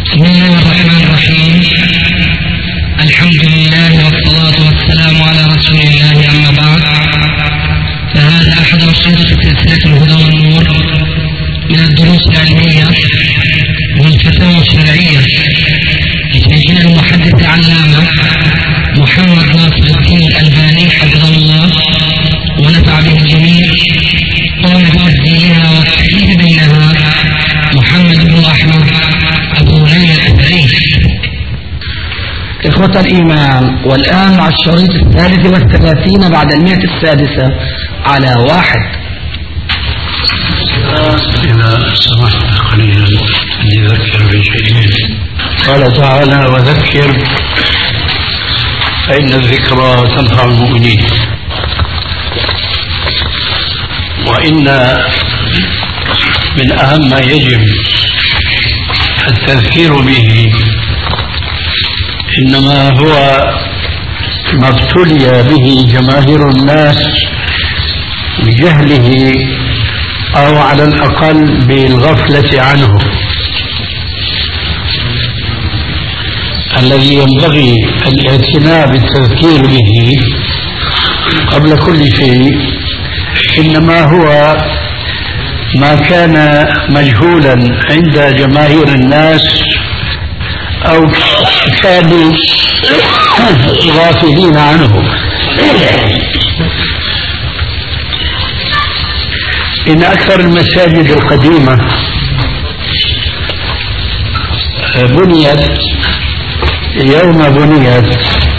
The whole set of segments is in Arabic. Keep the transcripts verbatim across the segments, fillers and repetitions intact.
بسم الله الرحمن الرحيم. الحمد لله والصلاة والسلام على رسول الله، أما بعد، فهذا أحد أشرطة سلسلة الهدى والنور من الدروس العلمية والفتاوى الشرعية لشيخنا المحدث العلامة محمد ناصر الدين الألباني حفظه الله ونفع به الجميع، قام بتسجيلها والتأليف بينها محمد بن أحمد أبو ليلى الأثري. إخوة الإيمان، والآن مع الشريط الثالث والثلاثين بعد المئة السادسة على واحد. إذا سمحت قليلا لنذكر بشيء. قال تعالى: وذكر فإن الذكرى تنفع المؤمنين. وإن من أهم ما يجب التذكير به إنما هو ما ابتلي به جماهير الناس بجهله أو على الأقل بالغفلة عنه، الذي ينبغي الاعتناء بالتذكير به قبل كل شيء إنما هو ما كان مجهولا عند جماهير الناس أو كانوا غافلين عنه. إن أكثر المساجد القديمة بنيت يوم بنيت،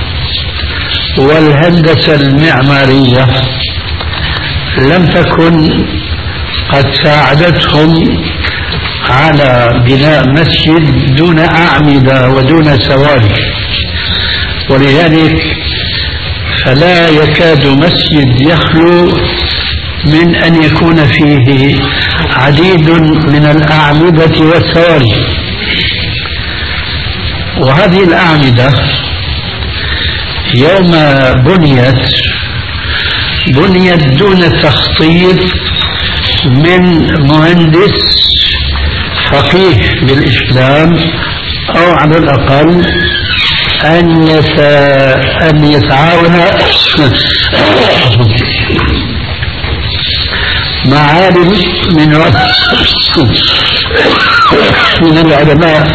والهندسة المعمارية لم تكن قد ساعدتهم على بناء مسجد دون أعمدة ودون سواري، ولذلك فلا يكاد مسجد يخلو من أن يكون فيه عديد من الأعمدة والسواري. وهذه الأعمدة يوم بنيت بنيت دون تخطيط من مهندس فقيه بالإسلام، أو على الأقل أن أن يتعاون مع عالم من من العلماء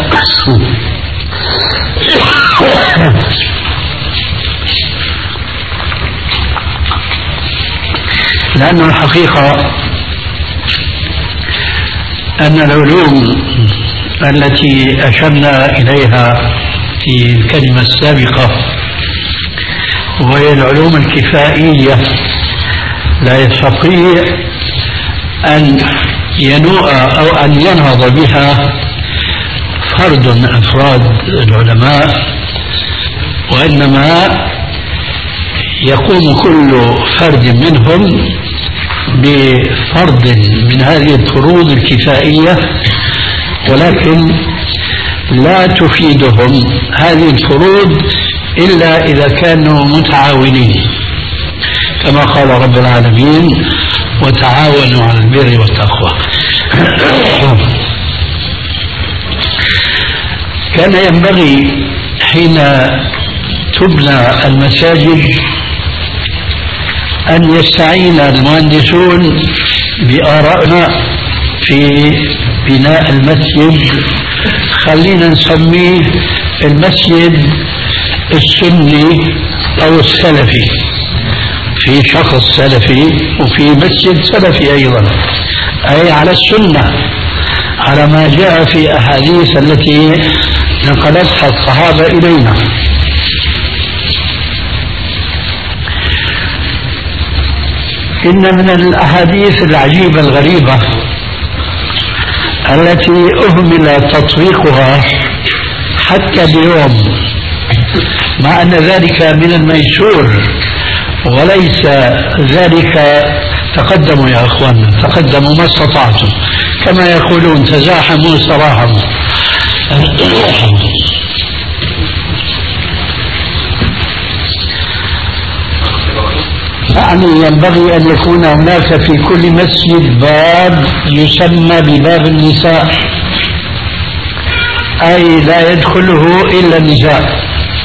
لأن الحقيقة أن العلوم التي أشرنا إليها في الكلمة السابقة وهي العلوم الكفائية لا يستطيع أن ينوء أو أن ينهض بها فرد من أفراد العلماء، وإنما يقوم كل فرد منهم بفرض من هذه الفروض الكفائية، ولكن لا تفيدهم هذه الفروض إلا إذا كانوا متعاونين، كما قال رب العالمين: وتعاونوا على البر والتقوى. كان ينبغي حين تبنى المساجد أن يستعين المهندسون بآرائنا في بناء المسجد. خلينا نسميه المسجد السني أو السلفي، في شخص سلفي وفي مسجد سلفي أيضا، أي على السنة، على ما جاء في أحاديث التي نقلتها الصحابة إلينا. إن من الأحاديث العجيبة الغريبة التي أهمل تطبيقها حتى اليوم، مع أن ذلك من الميسور وليس ذلك. تقدموا يا أخواننا، تقدموا ما استطعتم، كما يقولون تزاحموا صراحموا. يعني ينبغي أن يكون هناك في كل مسجد باب يسمى بباب النساء، أي لا يدخله إلا النساء،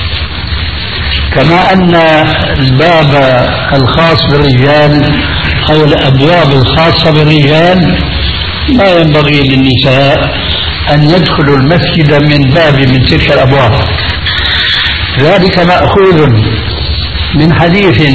كما أن الباب الخاص بالرجال أو الأبواب الخاصة بالرجال لا ينبغي للنساء أن يدخلوا المسجد من باب من تلك الأبواب. ذلك مأخوذ من حديث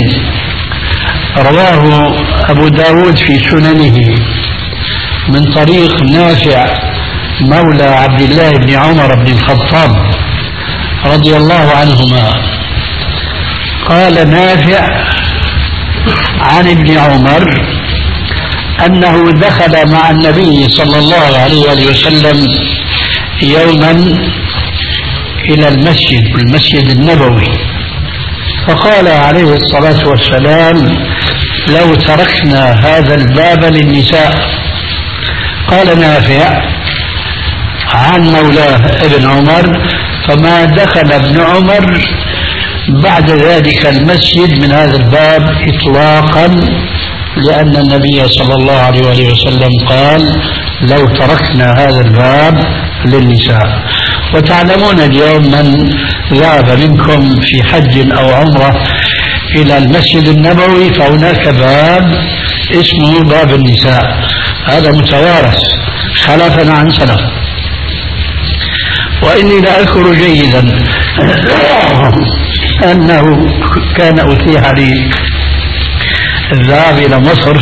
رواه أبو داود في سننه من طريق نافع مولى عبد الله بن عمر بن الخطاب رضي الله عنهما. قال نافع عن ابن عمر أنه دخل مع النبي صلى الله عليه وسلم يوما إلى المسجد المسجد النبوي، فقال عليه الصلاة والسلام: لو تركنا هذا الباب للنساء. قال نافع عن مولاه ابن عمر: فما دخل ابن عمر بعد ذلك المسجد من هذا الباب إطلاقا، لأن النبي صلى الله عليه وسلم قال: لو تركنا هذا الباب للنساء. وتعلمون اليوم من ذهب منكم في حج أو عمرة إلى المسجد النبوي فهناك باب اسمه باب النساء، هذا متوارث خلفا عن سلف. وإني لا أذكر جيدا أنه كان أتيح لي الذهاب إلى مصر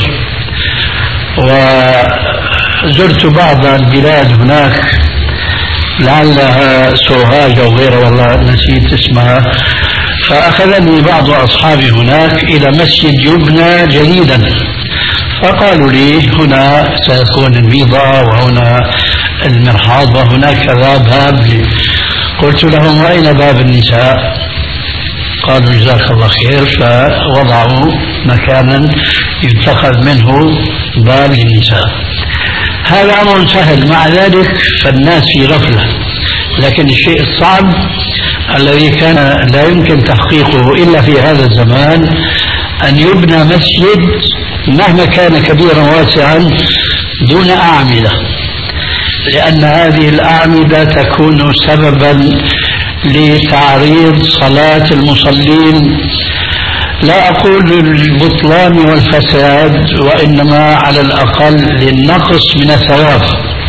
وزرت بعض البلاد هناك، لعلها سوهاج أو غيرها والله نسيت اسمها، فأخذني بعض أصحابي هناك إلى مسجد يبنى جديدا، فقالوا لي هنا سيكون الميضة وهنا المرحاض وهناك كذا باب لي. قلت لهم: وأين باب النساء؟ قالوا: جزاك الله خير. فوضعوا مكانا يتخذ منه باب للنساء. هذا أمر سهل، مع ذلك فالناس في غفلة. لكن الشيء الصعب الذي كان لا يمكن تحقيقه إلا في هذا الزمان أن يبنى مسجد مهما كان كبيرا واسعا دون أعمدة، لأن هذه الأعمدة تكون سببا لتعريض صلاة المصلين، لا أقول للبطلان والفساد، وإنما على الأقل للنقص من الثواب.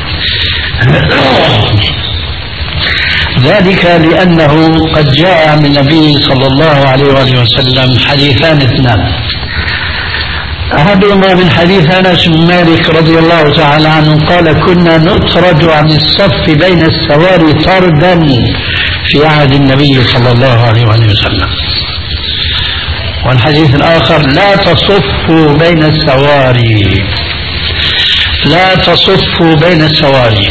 ذلك لأنه قد جاء عن النبي صلى الله عليه وآله وسلم حديثان اثنان. أحدهما من حديث أنس بن مالك رضي الله تعالى عنه قال: كنا نطرد عن الصف بين السواري طردا في عهد النبي صلى الله عليه وآله وسلم. والحديث الآخر: لا تصفوا بين السواري، لا تصفوا بين السواري.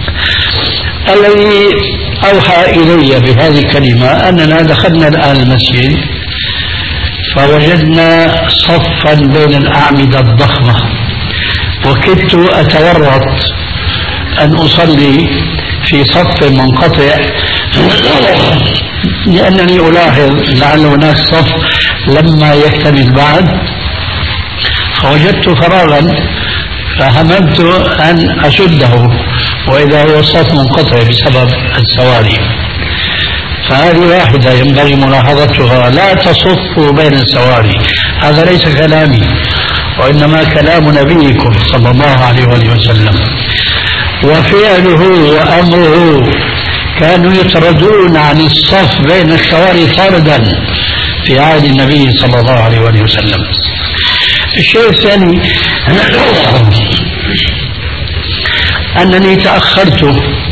الذي أوحى إلي بهذه الكلمة أننا دخلنا الآن المسجد فوجدنا صفا بين الأعمدة الضخمة، وكدت أتورط أن أصلي في صف منقطع لأنني ألاحظ لعل هناك صف لما يكتمل بعد، فوجدت فراغا فهممت أن أسده، وإذا هو صف منقطع بسبب السواري. فهذه واحدة ينبغي ملاحظتها: لا تصفوا بين السواري. هذا ليس كلامي، وإنما كلام نبيكم صلى الله عليه وسلم، وفعله وأمره كانوا يطردون عن الصف بين السواري طردا في عهد النبي صلى الله عليه وسلم. الشيء الثاني أنني تأخرت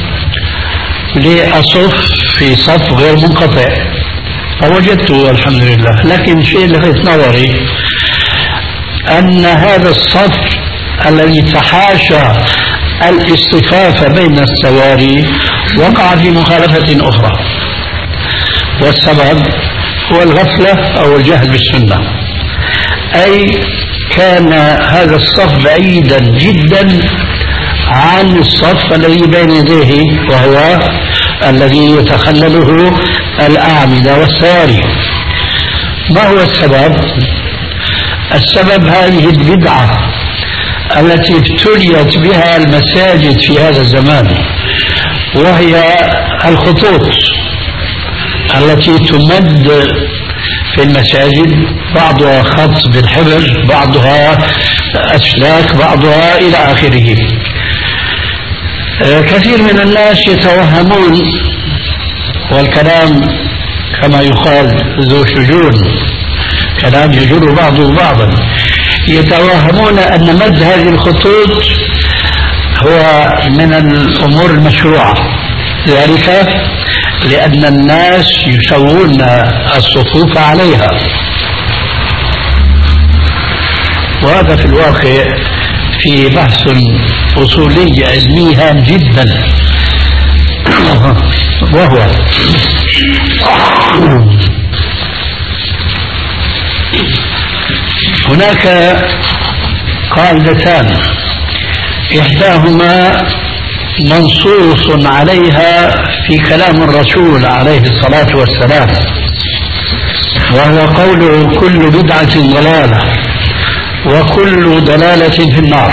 لأصف في صف غير منقطع فوجدته الحمد لله، لكن الشيء اللي لفت نظري أن هذا الصف الذي تحاشى الاصطفاف بين السواري وقع في مخالفة أخرى، والسبب هو الغفلة أو الجهل بالسنة. أي كان هذا الصف بعيدا جدا عن الصف الذي بين يديه، وهو الذي يتخلله الأعمدة والسواري. ما هو السبب؟ السبب هذه البدعة التي ابتليت بها المساجد في هذا الزمان، وهي الخطوط التي تمد في المساجد، بعضها خط بالحبر، بعضها أسلاك، بعضها إلى آخره. كثير من الناس يتوهمون، والكلام كما يقال ذو شجون، كلام يجر بعضه بعضا، يتوهمون أن مد هذه الخطوط هو من الأمور المشروعة، ذلك لأن الناس يسوون الصفوف عليها، وهذا في الواقع في بحث أصولي علمي هام جدا، وهو هناك قاعدتان إحداهما منصوص عليها في كلام الرسول عليه الصلاة والسلام، وهو قوله: كل بدعة ضلالة وكل ضلالة في النار.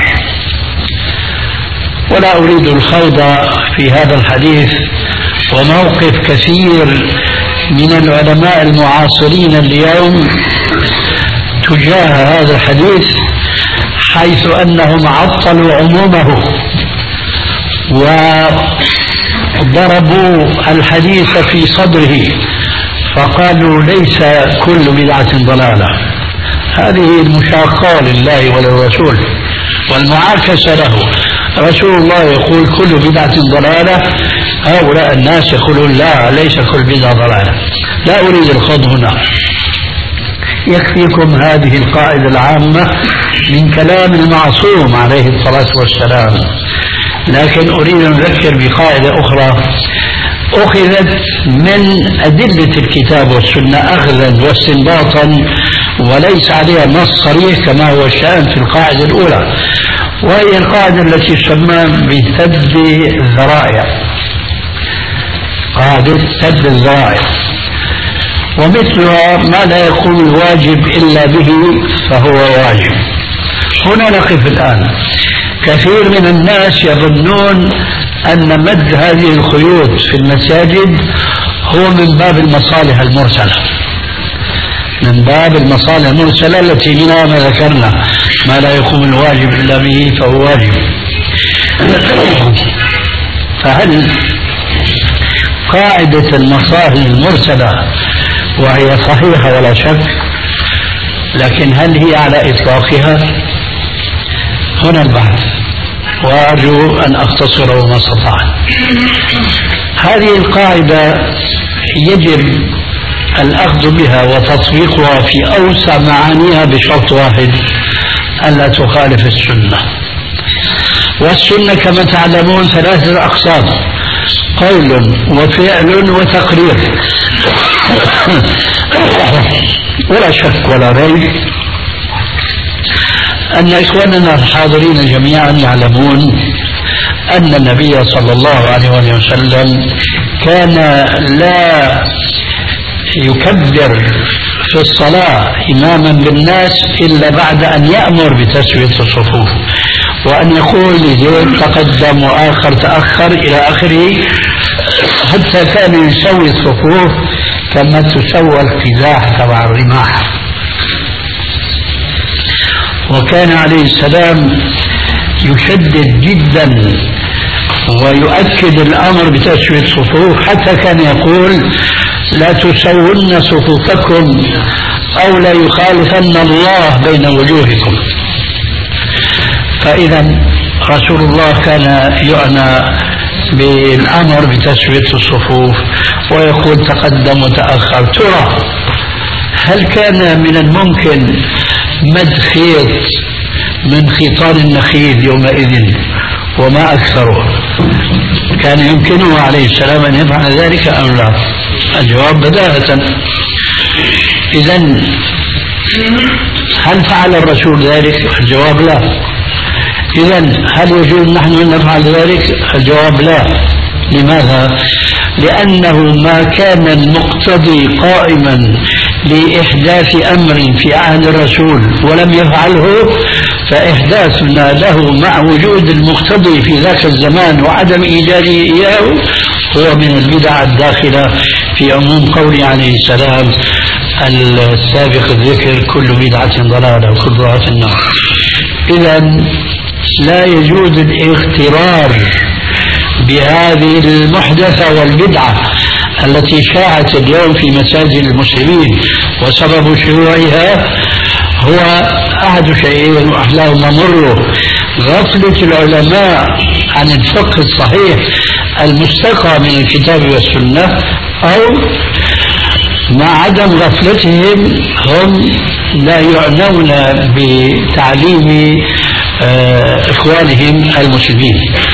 ولا أريد الخوض في هذا الحديث، وموقف كثير من العلماء المعاصرين اليوم تجاه هذا الحديث، حيث أنهم عطلوا عمومه وضربوا الحديث في صدره فقالوا ليس كل بدعة ضلالة. هذه المشاقة لله وللرسول والمعاكسة له. رسول الله يقول كل بدعة ضلالة، هؤلاء الناس يقولون لا، ليس كل بدعة ضلالة. لا أريد الخوض هنا، يكفيكم هذه القاعدة العامة من كلام المعصوم عليه الصلاة والسلام. لكن أريد أن أذكر بقاعدة أخرى أخذت من أدلة الكتاب والسنة أخذا واستنباطا، وليس عليها نص صريح كما هو الشأن في القاعدة الأولى، وهي القاعدة التي تسمى بسد الذرائع، قاعدة سد الذرائع، ومثلها ما لا يكون الواجب إلا به فهو واجب. هنا نقف الآن. كثير من الناس يظنون أن مد هذه الخيوط في المساجد هو من باب المصالح المرسلة، من باب المصالح المرسلة التي منها ما ذكرنا، ما لا يقوم الواجب إلا به فهو واجب. فهل قاعدة المصالح المرسلة وهي صحيحة ولا شك، لكن هل هي على إطلاقها؟ هنا البحث، وأرجو أن أختصره ما استطعت. هذه القاعدة يجب الأخذ بها وتطبيقها في أوسع معانيها بشرط واحد: ألا تخالف السنة. والسنة كما تعلمون ثلاثة أقسام: قول وفعل وتقرير. ولا شك ولا ريب أن إخواننا الحاضرين جميعا يعلمون أن النبي صلى الله عليه وسلم كان لا يكبر في الصلاة إماما بالناس إلا بعد أن يأمر بتسوية الصفوف، وأن يقول لزيد تقدم وآخر تأخر إلى آخره، حتى كان يسوي الصفوف كما تسوى القزاح تبع الرماح. وكان عليه السلام يشدد جدا ويؤكد الأمر بتسوية الصفوف، حتى كان يقول: لا تسون صفوفكم أو لا يخالفن الله بين وجوهكم. فإذا رسول الله كان يعنى بالأمر بتسوية الصفوف ويقول تقدم وتأخر. ترى هل كان من الممكن مد خيط من خيطان النخيل يومئذ وما أكثره؟ كان يمكنه عليه السلام أن يفعل ذلك أم لا؟ الجواب بداهة. إذن هل فعل الرسول ذلك؟ الجواب لا. إذن هل يجوز نحن أن نفعل ذلك؟ الجواب لا. لماذا؟ لأنه ما كان المقتضي قائما لإحداث أمر في عهد الرسول ولم يفعله، فإحداثنا له مع وجود المقتضي في ذاك الزمان وعدم إيجاده إياه هو من البدع الداخلة في عموم قوله عليه السلام السابق الذكر: كل بدعة ضلالة وكل ضلالة في النار. إذا لا يجوز الاغترار بهذه المحدثة والبدعة التي شاعت اليوم في مساجد المسلمين، وسبب شيوعها هو أحد شيئين وأحلاهما مر: غفلة العلماء عن الفقه الصحيح المستقى من الكتاب والسنة، أو مع عدم غفلتهم هم لا يعنون بتعليم إخوانهم المسلمين.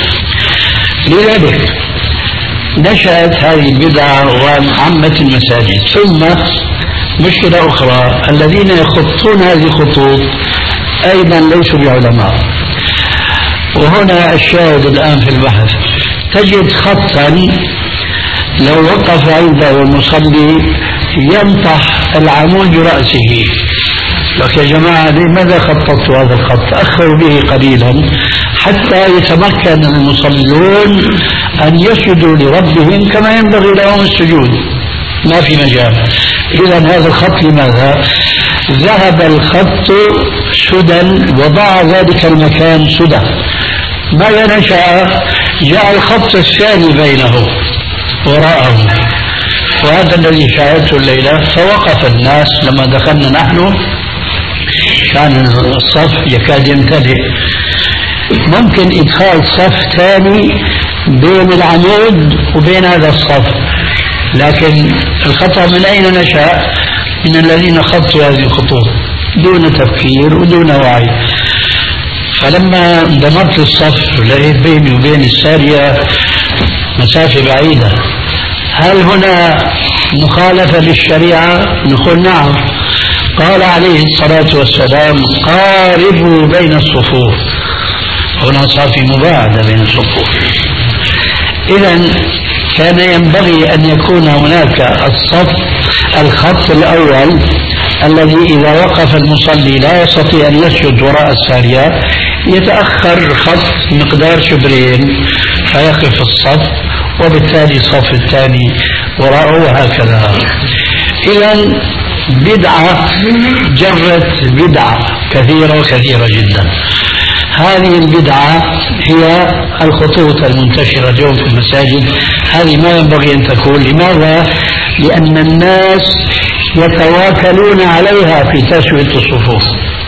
لذلك نشأت هذه البدعة وعمت المساجد. ثم مشكلة أخرى: الذين يخطون هذه الخطوط أيضا ليسوا بعلماء. وهنا الشاهد الآن في البحث: تجد خطا لو وقف عنده المصلي ينطح العمود برأسه. لك يا جماعة لماذا خططوا هذا الخط؟ تأخروا به قليلا حتى يتمكن المصلون أن يسجدوا لربهم كما ينبغي لهم السجود، ما في مجال. إذا هذا الخط لماذا؟ ذهب الخط سدى وضاع ذلك المكان سدى. ماذا نشأ؟ جاء الخط الثاني بينه وراءه، وهذا الذي شاهدته الليلة. فوقف الناس لما دخلنا نحن كان الصف يكاد يمتلئ. ممكن إدخال صف ثاني بين العمود وبين هذا الصف، لكن الخطأ من أين نشأ؟ من الذين خطوا هذه الخطوط دون تفكير ودون وعي. فلما انضمرت للصف لقيت بيني وبين السارية مسافة بعيدة. هل هنا مخالفة للشريعة؟ نقول نعم. قال عليه الصلاة والسلام: قاربوا بين الصفوف. هنا صار في مباعدة بين الصفوف. إذا كان ينبغي أن يكون هناك الصف الخط الأول الذي إذا وقف المصلي لا يستطيع أن يسجد وراء السارية، يتأخر خط مقدار شبرين فيقف الصف، وبالتالي الصف الثاني وراءه، وهكذا. إذا بدعة جرت بدعة كثيرة وكثيرة جدا. هذه البدعة هي الخطوط المنتشرة اليوم في المساجد. هذه ما ينبغي أن تكون. لماذا؟ لأن الناس يتواكلون عليها في تسوية الصفوف.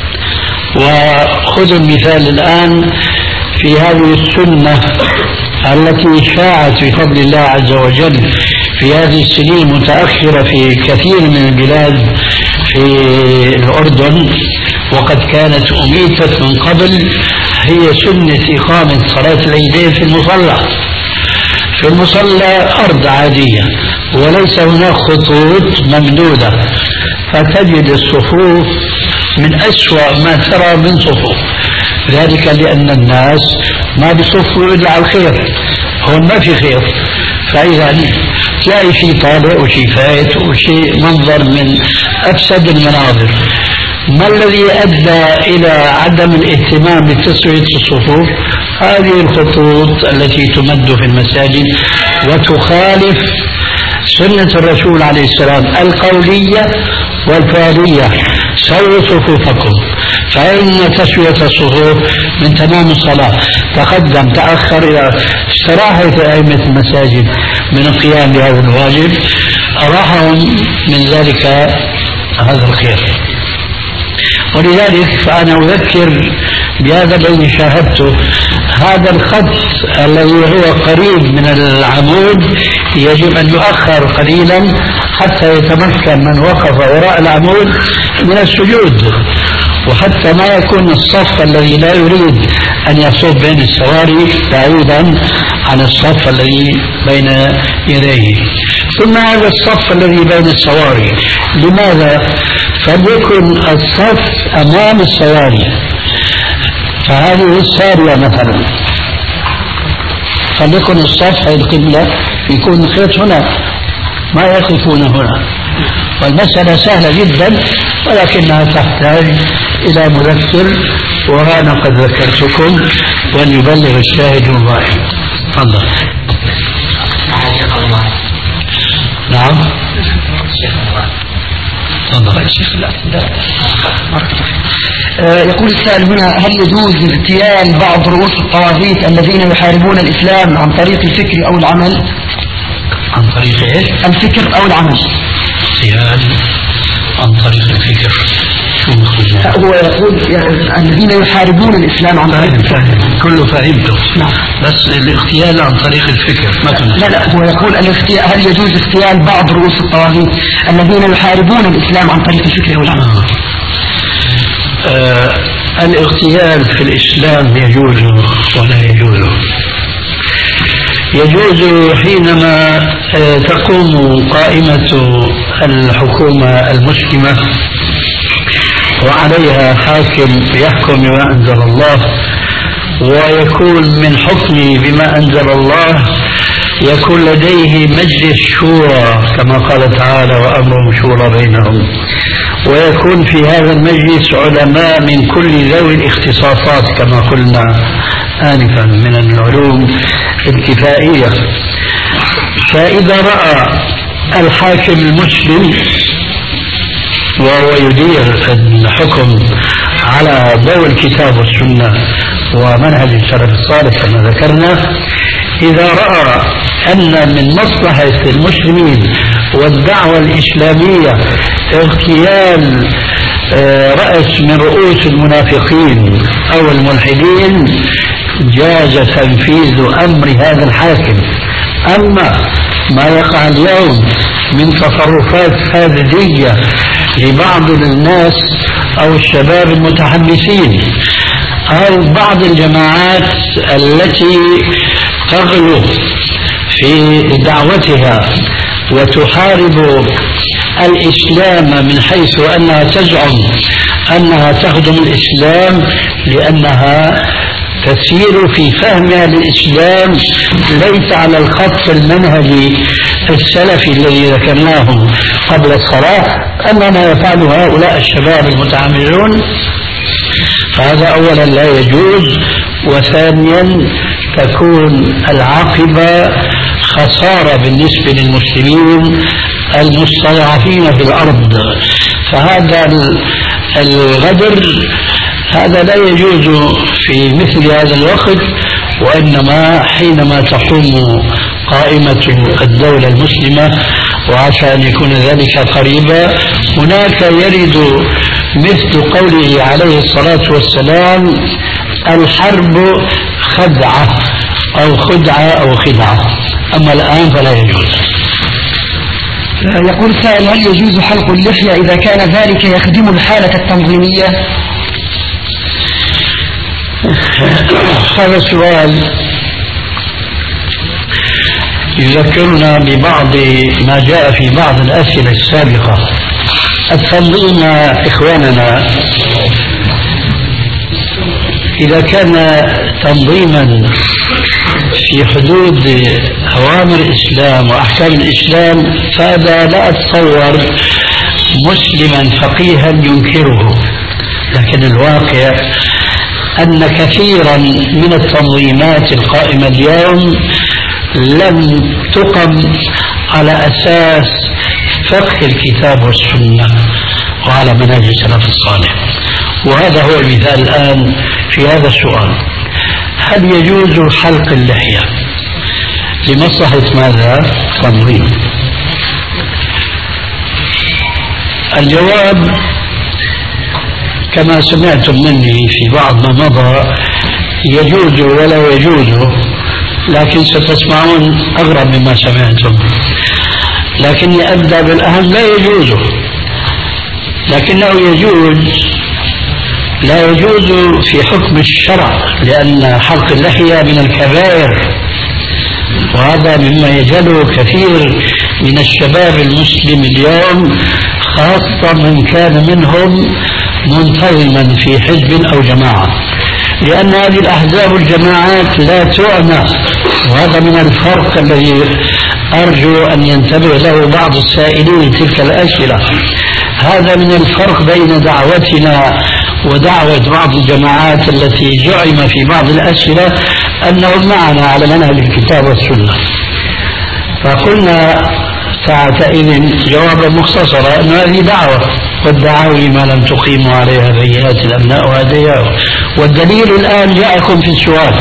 وخذوا المثال الآن في هذه السنة التي شاعت بفضل الله عز وجل في هذه السنين المتأخرة في كثير من البلاد في الأردن، وقد كانت أميتت من قبل. هي سنة إقامة صلاة العيدين في المصلى. في المصلى أرض عادية وليس هناك خطوط ممدودة، فتجد الصفوف من أسوأ ما ترى من صفوف. ذلك لأن الناس ما بيصفوا إلا على الخير، هون ما في خير. فإذا تلاقي شيء طالع وشيء فايت وشيء منظر من أفسد المناظر. ما الذي أدى إلى عدم الاهتمام بتسوية الصفوف؟ هذه الخطوط التي تمد في المساجد وتخالف سنة الرسول عليه السلام القولية والفعلية: سووا صفوفكم. فإن تسوية الصفوف من تمام الصلاة. تقدم تأخر إلى استراحة أئمة المساجد من القيام بهذا الواجب، أراحهم من ذلك هذا الخير. ولذلك فأنا أذكر بهذا الذي شاهدته. هذا الخط الذي هو قريب من العمود يجب أن يؤخر قليلا حتى يتمكن من وقف وراء العمود من السجود، وحتى ما يكون الصف الذي لا يريد أن يصب بين السواري بعيدا عن الصف الذي بين يديه. ثم هذا الصف الذي بين السواري، لماذا؟ فليكن الصف أمام السواري. فهذه السارية مثلا، فليكن الصف القبلة يكون الخيط هنا، ما يقفون هنا. والمسألة سهلة جدا ولكنها تحتاج إلى مذكر وأنا قد ذكرتكم، وليبلغ الشاهد الغائب. تفضل. نعم. تفضل. يقول السائل هنا: هل يجوز اغتيال بعض رؤوس الطواغيت الذين يحاربون الإسلام عن طريق الفكر أو العمل؟ عن طريق ايش؟ الفكر أو العمل. اغتيال عن طريق الفكر. هو يقول الذين يحاربون الإسلام عن طريق الفكر. كله فهمته. نعم. بس الاغتيال عن طريق الفكر مثلا. لا لا، هو يقول الاغتيال، هل يجوز اغتيال بعض رؤوس الطواغيت الذين يحاربون الإسلام عن طريق الفكر والعمل؟ آه. آه الاغتيال في الإسلام يجوز ولا يجوز؟ يجوز حينما آه تقوم قائمة الحكومة المسلمة وعليها حاكم يحكم بما أنزل الله، ويكون من حكمه بما أنزل الله يكون لديه مجلس شورى كما قال تعالى: وأمرهم شورى بينهم، ويكون في هذا المجلس علماء من كل ذوي الاختصاصات كما قلنا آنفا من العلوم الكفائية. فإذا رأى الحاكم المسلم وهو يدير الحكم على ضوء الكتاب والسنة ومنهج السلف الصالح كما ذكرنا، إذا رأى أن من مصلحة المسلمين والدعوة الإسلامية اغتيال رأس من رؤوس المنافقين أو الملحدين، جاز تنفيذ أمر هذا الحاكم. أما ما يقع اليوم من تصرفات فاسدية لبعض الناس أو الشباب المتحمسين أو بعض الجماعات التي تغلو في دعوتها وتحارب الإسلام من حيث أنها تزعم أنها تخدم الإسلام لأنها تسير في فهمها للإسلام ليس على الخط المنهجي السلفي الذي ذكرناه قبل الصلاة، أما ما يفعل هؤلاء الشباب المتعاملون فهذا أولا لا يجوز، وثانيا تكون العاقبة خسارة بالنسبة للمسلمين المستضعفين في الأرض. فهذا الغدر هذا لا يجوز في مثل هذا الوقت، وإنما حينما تقوم قائمة الدولة المسلمة، وعسى أن يكون ذلك قريبا، هناك يرد مثل قوله عليه الصلاة والسلام: الحرب خدعة أو خدعة أو خدعة. أما الآن فلا يجوز. يقول سائل: هل يجوز حلق اللحية إذا كان ذلك يخدم الحالة التنظيمية؟ هذا السؤال يذكرنا ببعض ما جاء في بعض الأسئلة السابقة. التنظيم إخواننا إذا كان تنظيما في حدود أوامر الإسلام وأحكام الإسلام فهذا لا أتصور مسلما فقيها ينكره، لكن الواقع أن كثيرا من التنظيمات القائمة اليوم لم تقم على أساس فقه الكتاب والسنة وعلى منهج السلف الصالح. وهذا هو المثال الآن في هذا السؤال: هل يجوز حلق اللحية لمصلحة ماذا؟ تنظيم. الجواب كما سمعتم مني في بعض ما مضى: يجوز ولا يجوز، لكن ستسمعون أغرب مما سمعتم. لكني أبدأ بالأهم: لا يجوز، لكنه يجوز لا يجوز في حكم الشرع، لأن حلق اللحية من الكبائر، وهذا مما يجهله كثير من الشباب المسلم اليوم، خاصة من كان منهم منتظما في حزب أو جماعة، لأن هذه الأحزاب والجماعات لا تعنى. وهذا من الفرق الذي أرجو أن ينتبه له بعض السائلين تلك الأسئلة. هذا من الفرق بين دعوتنا ودعوة بعض الجماعات التي زعم في بعض الأسئلة أنهم معنا على منهج الكتاب والسنة. فقلنا ساعتئذ جوابا مختصرا أن هذه دعوة، والدعاوي ما لم تقيموا عليها بينات الأبناء وأدياء. والدليل الآن جاءكم في السؤال.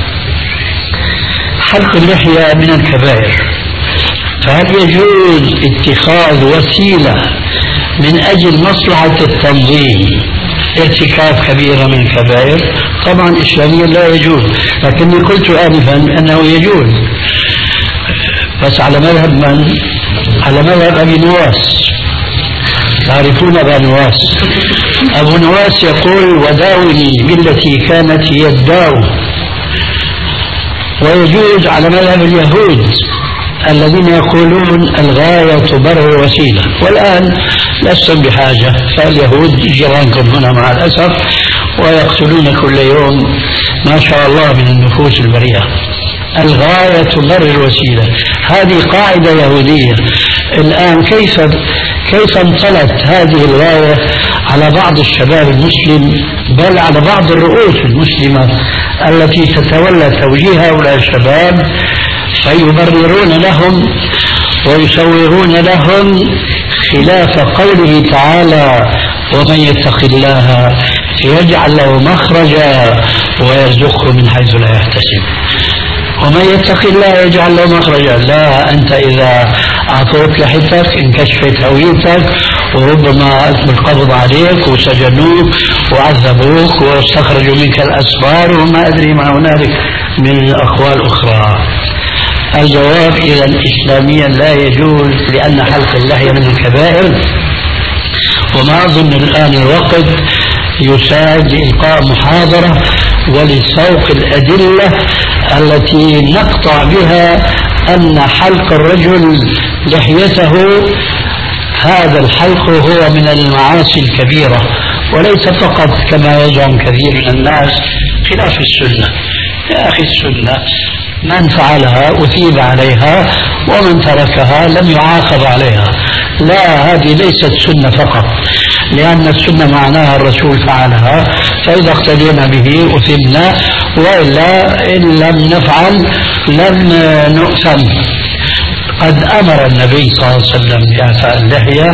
حلق اللحية من الكبائر، فهل يجوز اتخاذ وسيلة من أجل مصلحة التنظيم ارتكاب كبيرة من الكبائر؟ طبعا إسلاميا لا يجوز، لكني قلت آنفا أنه يجوز، بس على مذهب من؟ على مذهب أبي نواس. تعرفون أبا نواس؟ أبو نواس يقول وداوني بالتي كانت هي الداو. ويجوز على مذهب اليهود الذين يقولون الغاية تبرر الوسيلة، والآن لستم بحاجة، فاليهود جيرانكم هنا مع الأسف ويقتلون كل يوم ما شاء الله من النفوس البريئة. الغاية تبرر الوسيلة، هذه قاعدة يهودية. الآن كيف كيف انطلت هذه الغاية على بعض الشباب المسلم، بل على بعض الرؤوس المسلمة التي تتولى توجيه هؤلاء الشباب، فيبررون لهم ويسوغون لهم خلاف قوله تعالى ومن يتق الله يجعل له مخرجا ويرزقه من حيث لا يحتسب. ومن يتق الله يجعل له مخرجا، لا أنت إذا أعطوك لحيتك انكشفت هويتك وربما ألقوا القبض عليك وسجنوك وعذبوك واستخرجوا منك الأسفار وما أدري ما هنالك من أقوال أخرى. الجواب إذا إسلاميا لا يجوز، لأن حلق اللحية من الكبائر. وما أظن الآن الوقت يساعد لإلقاء محاضرة ولسوق الأدلة التي نقطع بها أن حلق الرجل لحيته هذا الحلق هو من المعاصي الكبيرة، وليس فقط كما يزعم كثير من الناس خلاف السنة. يا أخي السنة من فعلها أثيب عليها ومن تركها لم يعاقب عليها. لا، هذه ليست سنة فقط، لأن السنة معناها الرسول فعلها، فإذا اقتدينا به أثبنا، وإلا إن لم نفعل لم نؤثم. قد أمر النبي صلى الله عليه وسلم بإعفاء اللحية،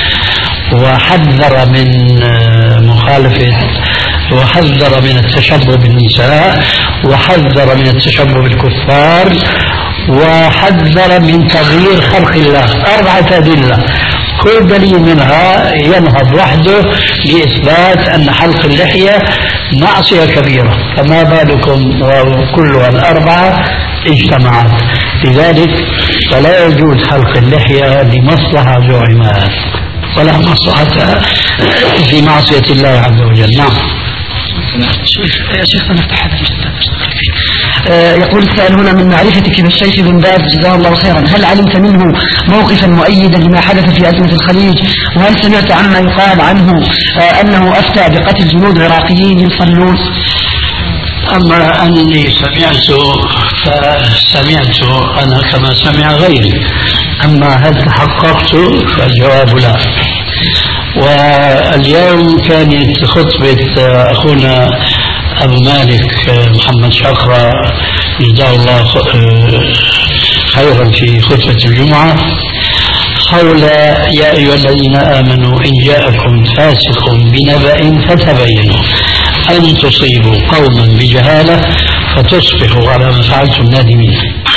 وحذر من مخالفة، وحذر من التشبه بالنساء، وحذر من التشبه بالكفار، وحذر من تغيير خلق الله. أربعة أدلة، كل دليل منها ينهض وحده لإثبات أن حلق اللحية معصية كبيرة، فما بالكم وكلها الأربعة اجتمعت. لذلك فلا يجوز حلق اللحية لمصلحة زعماء ولا مصلحة في معصية الله عز وجل. نعم. يا شيخ أنا تحدث آه يقول السائل هنا من معرفتك بالشيخ بن باز جزاه الله خيرا، هل علمت منه موقفا مؤيدا لما حدث في أزمة الخليج؟ وهل سمعت عما يقال عنه آه أنه أفتى بقتل جنود عراقيين يصلون؟ أما أني سمعت فسمعت أنا كما سمع غيري، أما هل تحققت فالجواب لا. واليوم كانت خطبة أخونا أبو مالك محمد شقرة جزاه الله خيرا في خطبة الجمعة حول يا أيها الذين آمنوا إن جاءكم فاسق بنبأ فتبينوا أن تصيبوا قوما بجهالة فتصبحوا على ما فعلتم نادمين.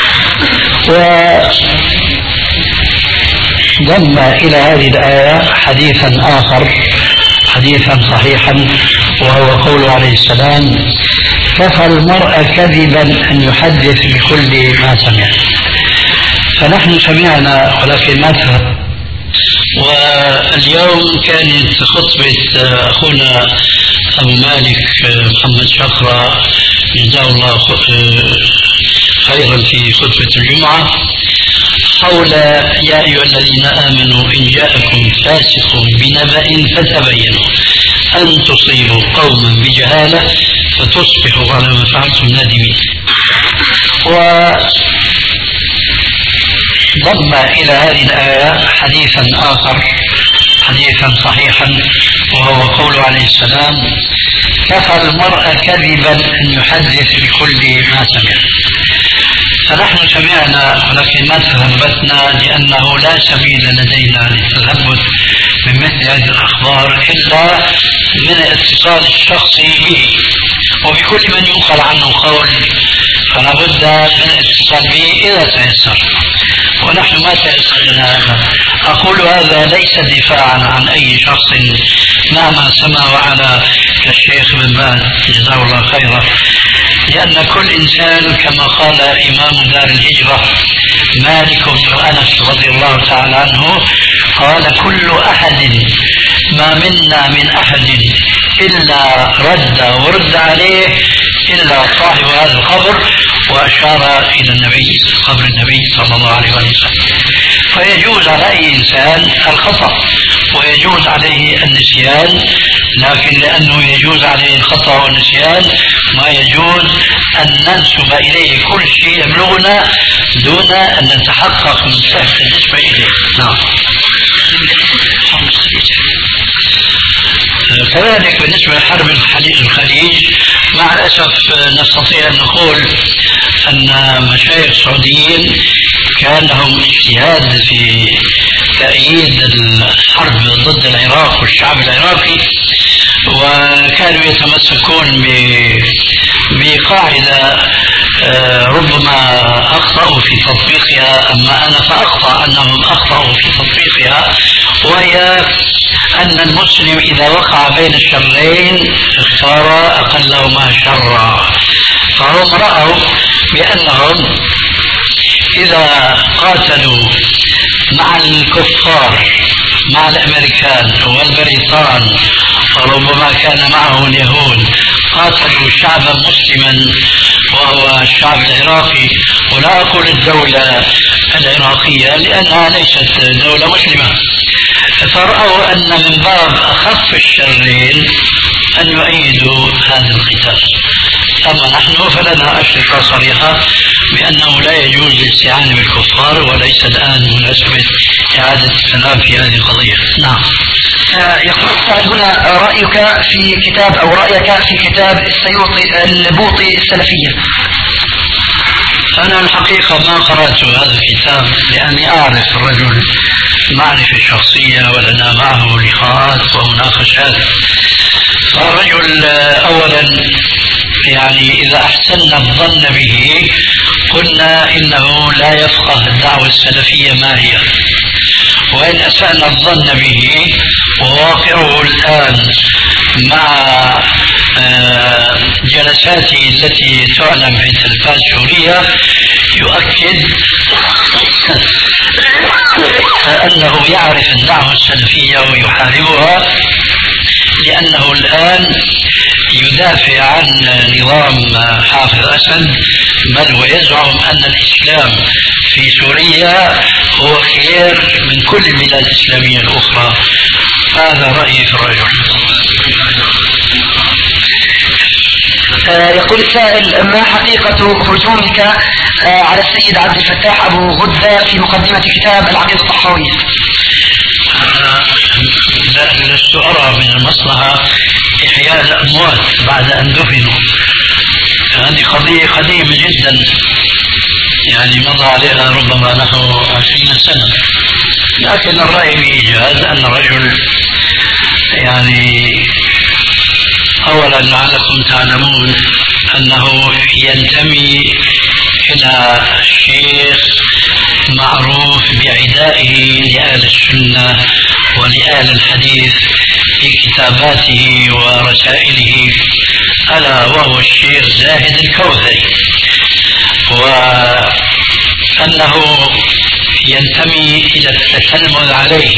وضم إلى هذه الآية حديثا آخر، حديثا صحيحا، وهو قوله عليه السلام كفى المرء كذبا أن يحدث بكل ما سمع. فنحن سمعنا ولكن ما فهم. واليوم كانت خطبة أخونا أبو مالك محمد شقرة جزاه الله خيرا في خطبة الجمعة حول يا أيها الذين آمنوا إن جاءكم فاسق بنبأ فتبينوا أن تصيبوا قوما بجهالة فتصبحوا على ما فعلتم نادمين. وضم إلى هذه الآية حديثا آخر، حديثا صحيحا، وهو قوله عليه السلام: كفى المرء كذبا أن يحدث بكل ما سمع. فنحن سمعنا ولكن ما تثبتنا، لأنه لا سبيل لدينا للتثبت من مثل هذه الأخبار إلا من الاتصال الشخصي به، وبكل من ينقل عنه قول فلا بد من الاتصال به إذا تيسر، ونحن ما تيسر لنا هذا. أقول هذا ليس دفاعا عن أي شخص مهما سمع وعلى كالشيخ بن باز جزاه الله خيرا، لأن كل إنسان كما قال إمام دار الهجرة مالك بن أنس رضي الله تعالى عنه قال: كل أحد ما منا من أحد إلا رد ورد عليه إلا صاحب هذا القبر، وأشار إلى النبي قبر النبي صلى الله عليه وسلم. فيجوز على أي إنسان الخطأ ويجوز عليه النسيان، لكن لأنه يجوز عليه الخطأ والنسيان ما يجوز أن ننسب إليه كل شيء يبلغنا دون أن نتحقق من صحة النسبة إليه. نعم. كذلك بالنسبة لحرب الخليج مع الأسف نستطيع أن نقول أن مشايخ سعوديين كان لهم اجتهاد في تأييد الحرب ضد العراق والشعب العراقي، وكانوا يتمسكون بقاعدة ربما أخطأوا في تطبيقها، أما أنا فأخطأ أنهم أخطأوا في تطبيقها، وهي أن المسلم إذا وقع بين الشرين اختار أقلهما شرا. فهم رأوا بأنهم إذا قاتلوا مع الكفار مع الأمريكان والبريطان وربما كان معه اليهود قاتلوا شعبا مسلما وهو الشعب العراقي، ولا أقول الدولة العراقية لأنها ليست دولة مسلمة، فرأوا أن من باب أخف الشرين أن يؤيدوا هذا القتال. أما نحن فلنا أشرطة صريحة بأنه لا يجوز الاستعانة بالكفار، وليس الآن مناسبة إعادة السلام في هذه القضية. نعم. آه يقول السؤال هنا: رأيك في كتاب أو رأيك في كتاب السيوطي البوطي السلفية؟ أنا الحقيقة ما قرأت هذا الكتاب لأني أعرف الرجل معرفة شخصية ولنا معه لقاءات ومناقشات. فالرجل أولا يعني إذا أحسننا الظن به قلنا إنه لا يفقه الدعوة السلفية ما هي، وإن أسأنا الظن به وواقعه الآن مع جلساته التي تعلم في التلفاز السورية يؤكد أنه يعرف الدعوة السلفية ويحاربها، لأنه الآن يدافع عن نظام حافظ أسد، بل ويزعم أن الإسلام في سوريا هو خير من كل البلاد الإسلامية الأخرى. هذا رأيي في الرجل. آه يقول السائل: ما حقيقة هجومك آه على السيد عبد الفتاح أبو غدة في مقدمة كتاب العقيدة الطحاوية؟ لا، لست أرى من المصلحة إحياء الأموات بعد أن دفنوا. هذه قضية قديمة جدا، يعني مضى عليها ربما نحو عشرين سنة، لكن الرأي بإيجاز أن الرجل يعني أولا لعلكم تعلمون أنه ينتمي إلى شيخ معروف بعدائه لآل السنة ولآل الحديث في كتاباته ورسائله، ألا وهو الشيخ زاهد الكوثري، وأنه ينتمي إلى التتلمذ عليه،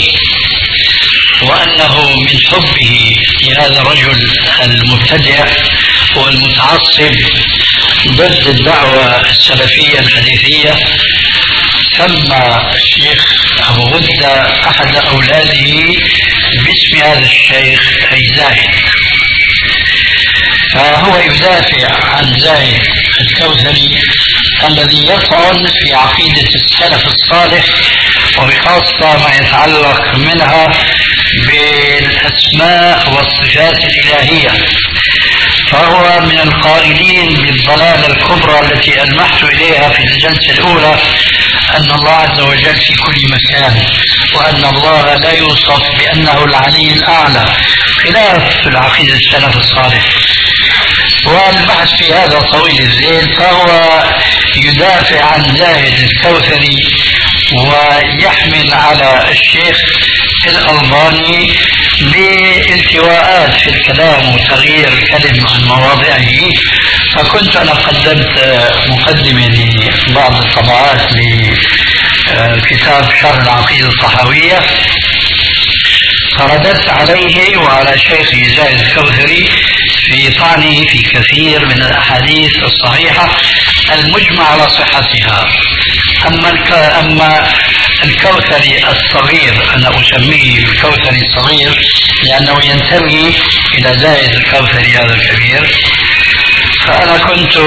وأنه من حبه لهذا الرجل المبتدع والمتعصب ضد الدعوة السلفية الحديثية سمى الشيخ أبو غدة أحد أولاده باسم هذا الشيخ أي زاهد، فهو يدافع عن زاهد الكوثري الذي يطعن في عقيدة السلف الصالح وبخاصة ما يتعلق منها بالأسماء والصفات الإلهية، فهو من القائلين بالضلالة الكبرى التي ألمحت إليها في الجلسة الأولى، أن الله عز وجل في كل مكان، وأن الله لا يوصف بأنه العلي الأعلى، خلاف العقيدة السلف الصالح. والبحث في هذا طويل الذيل، فهو يدافع عن زاهد الكوثري ويحمل على الشيخ الألباني بالتواءات في الكلام وتغيير الكلم عن مواضعه. فكنت أنا قدمت مقدمة لبعض الطبعات لكتاب شرح العقيدة الطحاوية، فرددت عليه وعلى شيخه زاهد الكوثري في طعنه في كثير من الأحاديث الصحيحة المجمع على صحتها. أما أما الكوثري الصغير، أنا أسميه الكوثري الصغير لأنه ينتمي إلى زاهد الكوثري هذا الكبير، فأنا كنت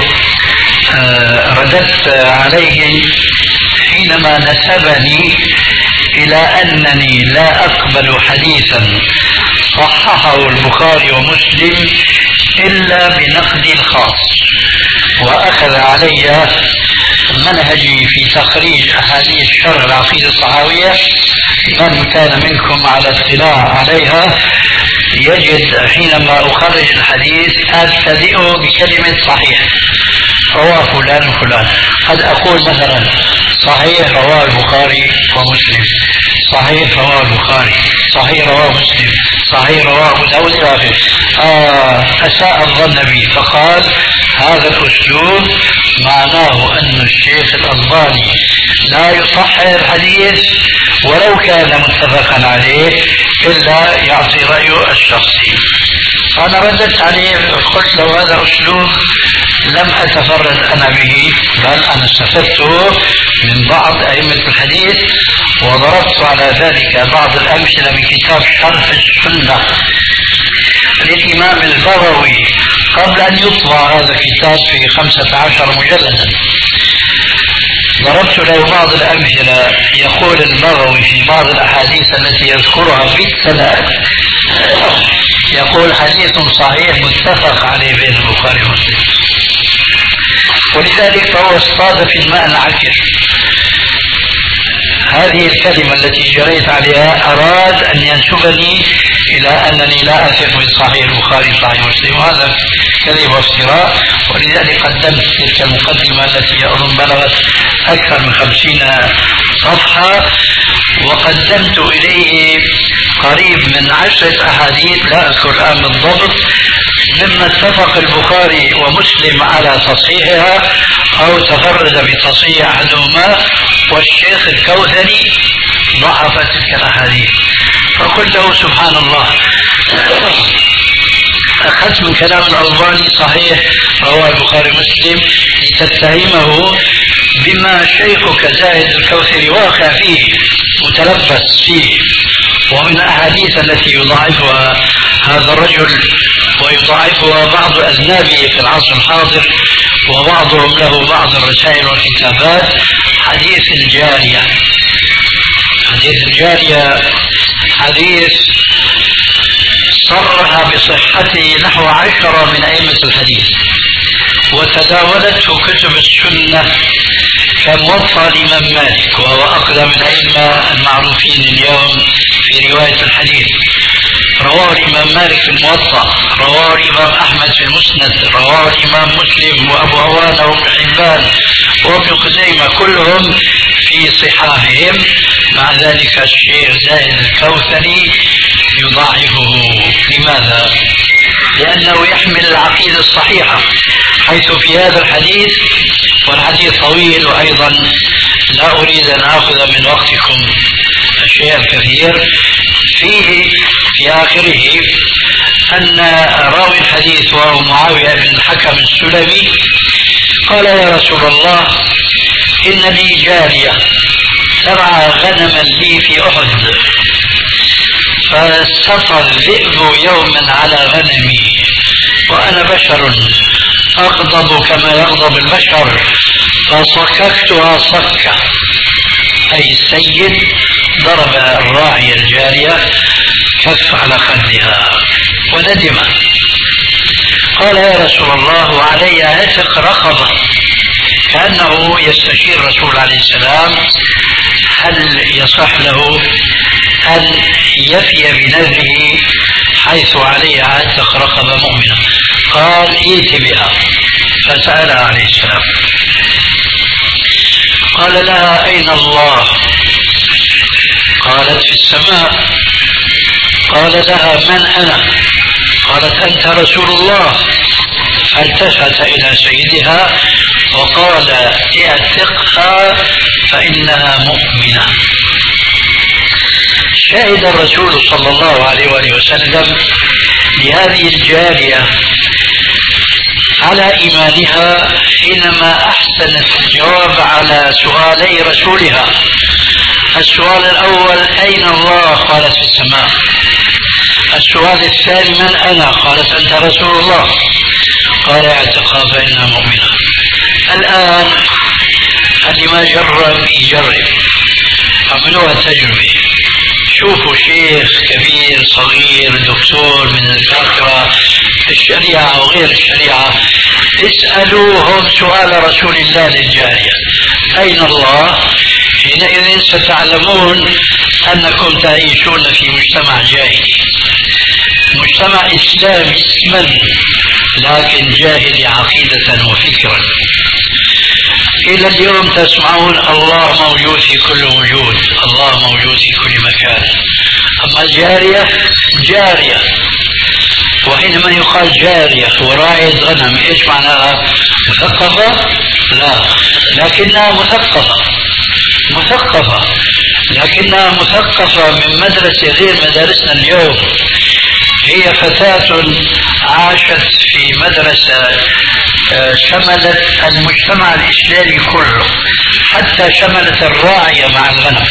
رددت عليه حينما نسبني إلى أنني لا أقبل حديثا صححه البخاري ومسلم إلا بنقدي الخاص، وأخذ علي منهجي في تخريج أحاديث شرح العقيدة الطحاوية. من كان منكم على اطلاع عليها يجد حينما أخرج الحديث أبتدئه بكلمة صحيح، رواه فلان وفلان. قد أقول مثلا صحيح رواه البخاري ومسلم، صحيح رواه البخاري، صحيح رواه مسلم، صحيح رواه أبو داود إلى آخره. آه أساء الظن بي فقال هذا الأسلوب معناه أن الشيخ الألباني لا يصحح الحديث ولو كان متفقا عليه إلا يعطي رأيه الشخصي. فأنا رددت عليه قلت له هذا أسلوب لم أتفرد أنا به، بل أنا استفدته من بعض أئمة الحديث، وضربت على ذلك بعض الأمثلة من كتاب شرح السنة للإمام البغوي قبل أن يطبع هذا الكتاب في خمسة عشر مجلدا. ضربت له بعض الأمثلة. يقول البغوي في بعض الأحاديث التي يذكرها في السند، يقول حديث صحيح متفق عليه بين البخاري ومسلم، ولذلك فهو اصطاد في الماء العكر. هذه الكلمة التي جريت عليها أراد أن ينسبني إلى أنني لا أثق بصحيح البخاري وصحيح مسلم، وهذا كذب وافتراء. ولذلك قدمت تلك المقدمة التي أظن بلغت أكثر من خمسين صفحة، وقدمت إليه قريب من عشرة أحاديث لا أذكر الآن بالضبط مما اتفق البخاري ومسلم على تصحيحها أو تفرد بتصحيح أحدهما، والشيخ الكوثري ضعف تلك الأحاديث. فقلت له سبحان الله، أخذت من كلام الألباني صحيح رواه البخاري مسلم لتتهمه بما شيخك زاهد الكوثري واقع فيه متلبس فيه، ومن الأحاديث التي يضاعفها هذا الرجل ويضاعفها بعض أذنابه في العصر الحاضر، وبعضهم له بعض الرسائل والكتابات، حديث الجارية. حديث الجارية حديث صرح بصحته نحو عشرة من أئمة الحديث، وتداولته كتب السنة كموطأ الإمام مالك، وهو أقدم الأئمة المعروفين اليوم في رواية الحديث. رواه الإمام مالك في الموطأ، رواه الإمام أحمد في المسند، رواه الإمام مسلم وأبو عوانة وابن حبان وابن خزيمة كلهم في صحاحهم. مع ذلك الشيخ زاهد الكوثري يضاعفه. لماذا؟ لأنه يحمل العقيدة الصحيحة، حيث في هذا الحديث، والحديث طويل وأيضا لا أريد أن أخذ من وقتكم الشيء الكثير فيه، في آخره أن راوي الحديث وهو معاوية بن الحكم السلمي قال يا رسول الله إن لي جارية ترعى غنما لي في أحد، فسقى الذئب يوما على غنمي وأنا بشر أغضب كما يغضب البشر، فصككتها صكة أي السيد ضرب الراعي الجارية كف على خدها وندم. قال يا رسول الله وعلي عتق رقبة، كأنه يستشير الرسول عليه السلام هل يصح له أن يفي بنذره حيث عليه عتق رقبة مؤمنة. قال ائت بها، فسألها عليه السلام قال لها أين الله؟ قالت في السماء. قال لها من أنا؟ قالت أنت رسول الله. فالتفت إلى سيدها وقال اعتقها فإنها مؤمنة. شهد الرسول صلى الله عليه وآله وسلم لهذه الجارية على إيمانها حينما أحسنت الجواب على سؤالي رسولها. السؤال الأول أين الله؟ قالت في السماء. السؤال الثاني من أنا؟ قالت أنت رسول الله. قال اعتقها فإنها مؤمنة. الآن اللي ما جرب يجرب، عملوها تجربة، شوفوا شيخ كبير صغير دكتور من الدكاترة الشريعة وغير الشريعة، اسألوهم سؤال رسول الله للجارية أين الله؟ حينئذ ستعلمون أنكم تعيشون في مجتمع جاهلي، مجتمع إسلامي اسما لكن جاهلي عقيدة وفكرا. إلى اليوم تسمعون الله موجود في كل وجود، الله موجود في كل مكان. أما الجارية جارية، وحينما يقال جارية وراعية غنم إيش معناها؟ مثقفة؟ لا، لكنها مثقفة مثقفة لكنها مثقفة من مدرسة غير مدارسنا اليوم. هي فتاة عاشت في مدرسة شملت المجتمع الإسلامي كله، حتى شملت الراعية مع الغنم.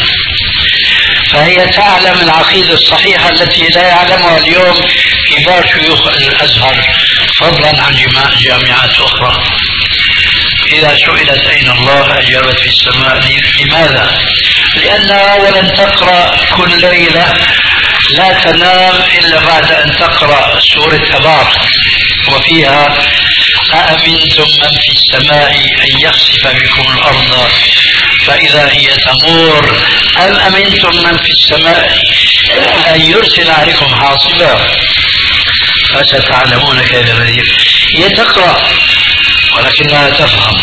فهي تعلم العقيدة الصحيحة التي لا يعلمها اليوم كبار شيوخ الأزهر، فضلا عن جامعات أخرى. إذا سئلت أين الله أجابت في السماء. لماذا؟ لأنها أولا تقرأ كل ليلة، لا تنام إلا بعد أن تقرأ سورة تبارك، وفيها أأمنتم من في السماء أن يخسف بكم الأرض فإذا هي تمور أم أمنتم من في السماء أن يرسل عليكم حاصبا فستعلمون كيف نذير. هي تقرأ ولكنها تفهم،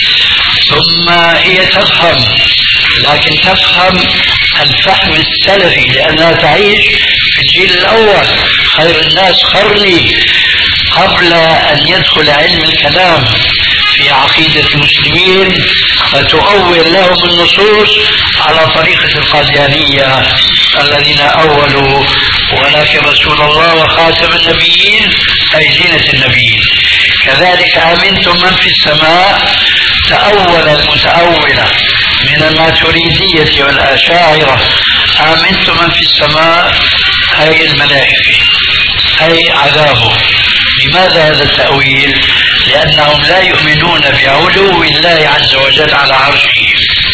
ثم هي تفهم لكن تفهم الفهم السلفي لأنها تعيش في الجيل الأول. خير الناس قرني، قبل أن يدخل علم الكلام في عقيدة المسلمين فتؤول لهم النصوص على طريقة القاديانية الذين أولوا ولكن رسول الله وخاتم النبيين أي زينة النبيين. كذلك آمنتم من في السماء تأول المتأولة من الماتريدية والأشاعرة، آمنتم من في السماء أي الملائكة أي عذابه. لماذا هذا التأويل؟ لأنهم لا يؤمنون بعلو الله عز وجل على عرشه.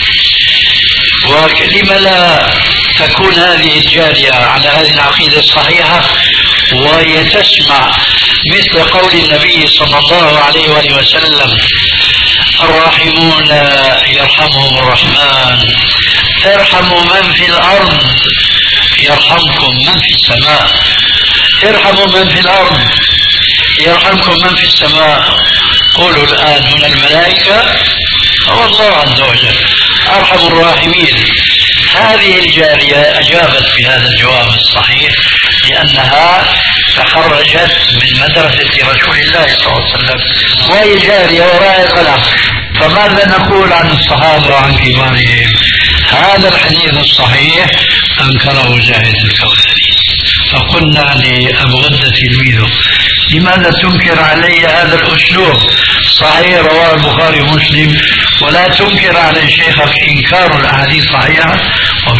ولم لا تكون هذه الجارية على هذه العقيدة الصحيحة وهي تسمع مثل قول النبي صلى الله عليه وآله وسلم الراحمون يرحمهم الرحمن ارحموا من في الأرض يرحمكم من في السماء. ارحموا من في الأرض يرحمكم من في السماء. قولوا الآن هنا الملائكة هو الله عز وجل أرحم الراحمين. هذه الجارية أجابت بهذا الجواب الصحيح لأنها تخرجت من مدرسة رسول الله صلى الله عليه وسلم وهي جارية وراء الغنم. فماذا نقول عن الصحابة وعن كبارهم؟ هذا الحديث الصحيح أنكره زاهد الكوثري. فقلنا لأبو غدة تلميذه لماذا تنكر علي هذا الأسلوب؟ صحيح رواه البخاري ومسلم، ولا تنكر على شيخك إنكار الأحاديث صحيحة.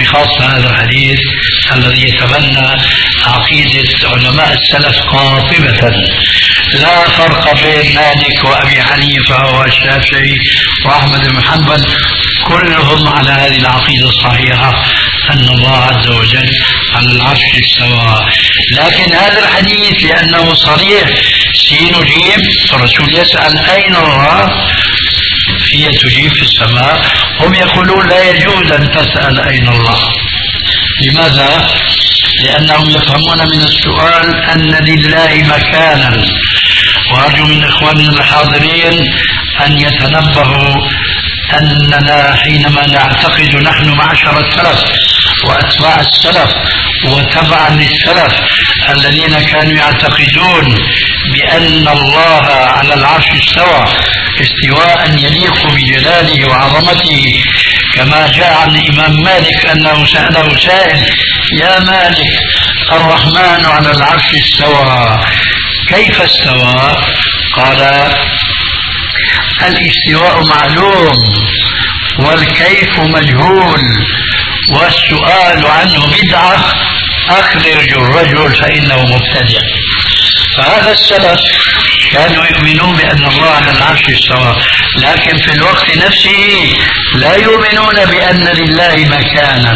وبخاصة هذا الحديث الذي يتبنى عقيدة علماء السلف قاطبة، لا فرق بين مالك وأبي حنيفة والشافعي وأحمد بن حنبل، كلهم على هذه العقيدة الصحيحة أن الله عز وجل على العرش استوى. لكن هذا الحديث لأنه صريح سين جيم، الرسول يسأل أين الله، هي تجيب في السماء. هم يقولون لا يجوز أن تسأل أين الله. لماذا؟ لأنهم يفهمون من السؤال أن لله مكانا، وأرجو من إخواننا الحاضرين أن يتنبهوا أننا حينما نعتقد نحن معشر السلف وأتباع السلف وتبعا للسلف الذين كانوا يعتقدون بأن الله على العرش استوى استواء يليق بجلاله وعظمته، كما جاء عن الإمام مالك أنه سأله سائل: يا مالك، الرحمن على العرش استوى، كيف استوى؟ قال: الاستواء معلوم والكيف مجهول والسؤال عنه بدعة، أخرج الرجل فإنه مبتدع. فهذا السلف كانوا يؤمنون بأن الله على العرش استوى، لكن في الوقت نفسه لا يؤمنون بأن لله مكانا.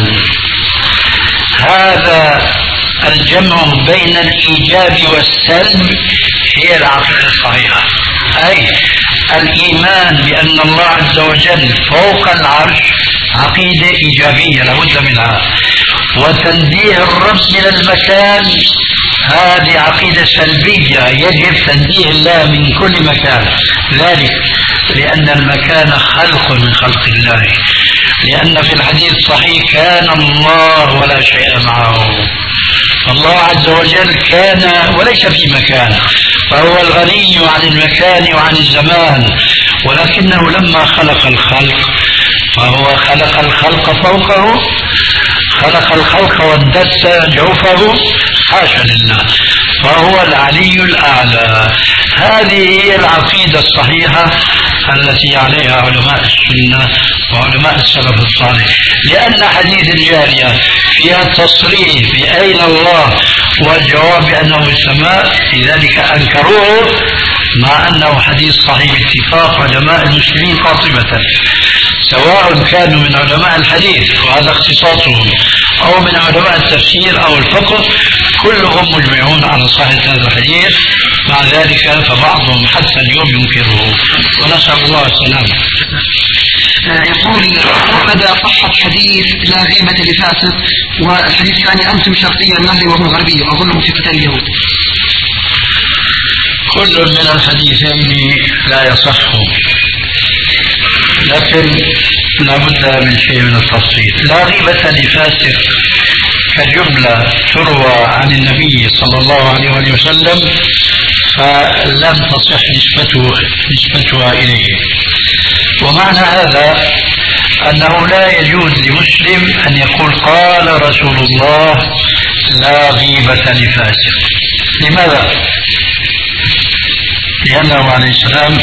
هذا الجمع بين الإيجاب والسلب هي العقيدة الصحيحة، أي الإيمان بأن الله عز وجل فوق العرش عقيدة إيجابية لابد منها، وتنزيه الرب من المكان هذه عقيدة سلبية، يجب تنزيه الله من كل مكان. ذلك لأن المكان خلق من خلق الله، لأن في الحديث الصحيح كان الله ولا شيء معه، الله عز وجل كان وليس في مكان، فهو الغني عن المكان وعن الزمان، ولكنه لما خلق الخلق فهو خلق الخلق فوقه، خلق الخلق وادس جوفه، حاشا لله، فهو العلي الأعلى. هذه هي العقيدة الصحيحة التي عليها علماء السنة وعلماء السلف الصالح، لأن حديث الجارية فيها تصريح بأين الله والجواب بأنه السماء، لذلك أنكروه مع أنه حديث صحيح باتفاق علماء المسلمين قاطبة، سواء كانوا من علماء الحديث وهذا اختصاصهم أو من علماء التفسير أو الفقه، كلهم مجمعون على صحة هذا الحديث. مع ذلك فبعضهم حتى اليوم ينكره، ونسأل الله السلامة. يقول: مدى صحة حديث لا غيبة لفاسق، والحديث الثاني أنتم شرقي المهري وهو غربي وأظنه في قتال اليهود. كل من الحديثين لا يصح، لكن لابد من شيء من التفصيل. لا غيبة لفاسق كجملة تروى عن النبي صلى الله عليه وسلم فلم تصح نسبته نسبتها إليه، ومعنى هذا أنه لا يجوز لمسلم أن يقول قال رسول الله لا غيبة لفاسق. لماذا؟ لأنه عليه السلام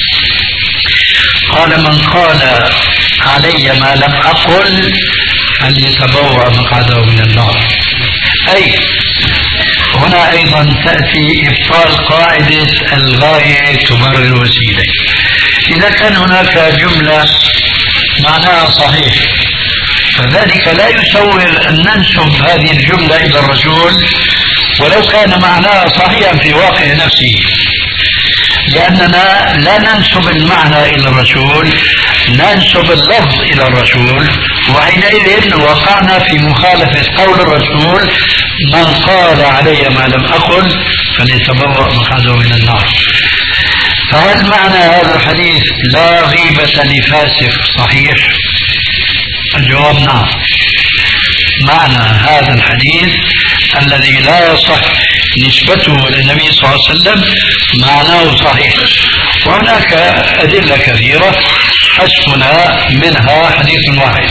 قال: من قال علي ما لم أقل فليتبوأ مقعده من النار. أي هنا أيضا تأتي إبطال قاعدة الغاية تبرر الوسيلة. إذا كان هناك جملة معناها صحيح فذلك لا يسوغ أن ننسب هذه الجملة إلى الرسول ولو كان معناها صحيحا في واقع نفسه، لأننا لا ننسب المعنى إلى الرسول، ننسب اللفظ إلى الرسول، وحينئذ وقعنا في مخالفة قول الرسول: من قال علي ما لم أقل فليتبوأ مقعده من النار. فهل معنى هذا الحديث لا غيبة لفاسق صحيح؟ الجواب نعم. معنى هذا الحديث الذي لا يصح نسبته للنبي صلى الله عليه وسلم معناه صحيح، وهناك أدلة كثيرة حسبنا منها حديث واحد.